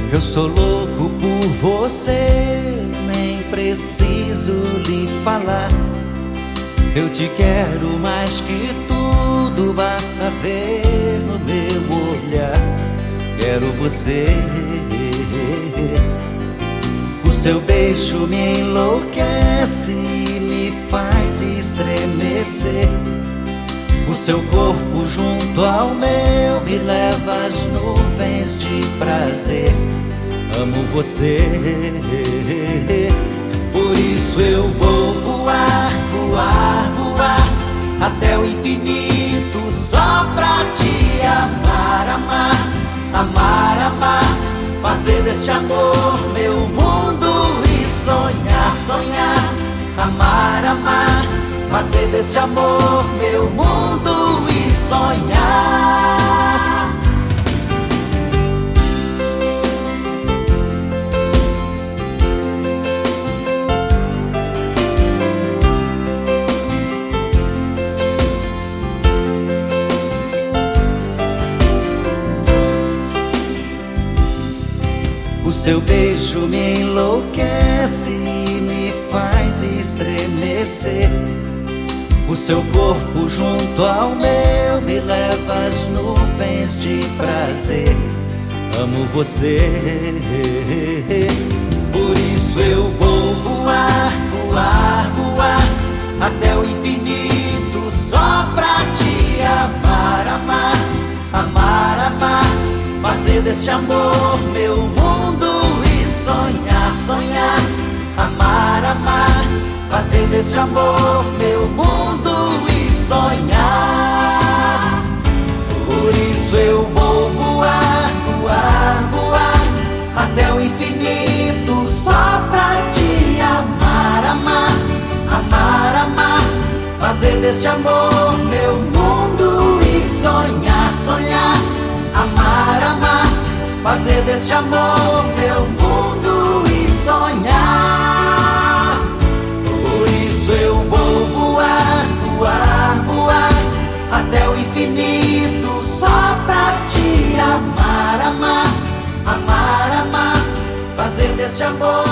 Eu sou louco por você, nem preciso lhe falar. Eu te quero mais que tudo, basta ver no meu olhar. Quero você. O seu beijo me enlouquece, me faz estremecer. O seu corpo junto ao meu me leva às nuvens de prazer. Amo você, por isso eu vou voar, voar, voar até o infinito só pra te amar, amar, amar, amar. Fazer deste amor meu mundo e sonhar, sonhar. Amar, amar. Fazer deste amor meu mundo e sonhar. O seu beijo me enlouquece, me faz estremecer. O seu corpo junto ao meu me leva às nuvens de prazer. Amo você, por isso eu vou voar, voar, voar até o infinito só pra te amar, amar, amar, amar. Fazer deste amor meu mundo e sonhar, sonhar. Amar, amar. Fazer deste amor meu mundo e sonhar. Por isso eu vou voar, voar, voar até o infinito só pra te amar, amar, amar, amar. Fazer deste amor meu mundo e sonhar, sonhar. Amar, amar. Fazer deste amor meu mundo e sonhar. Por isso eu vou voar, voar, voar até o infinito só pra te amar, amar, amar, amar. Fazer deste amor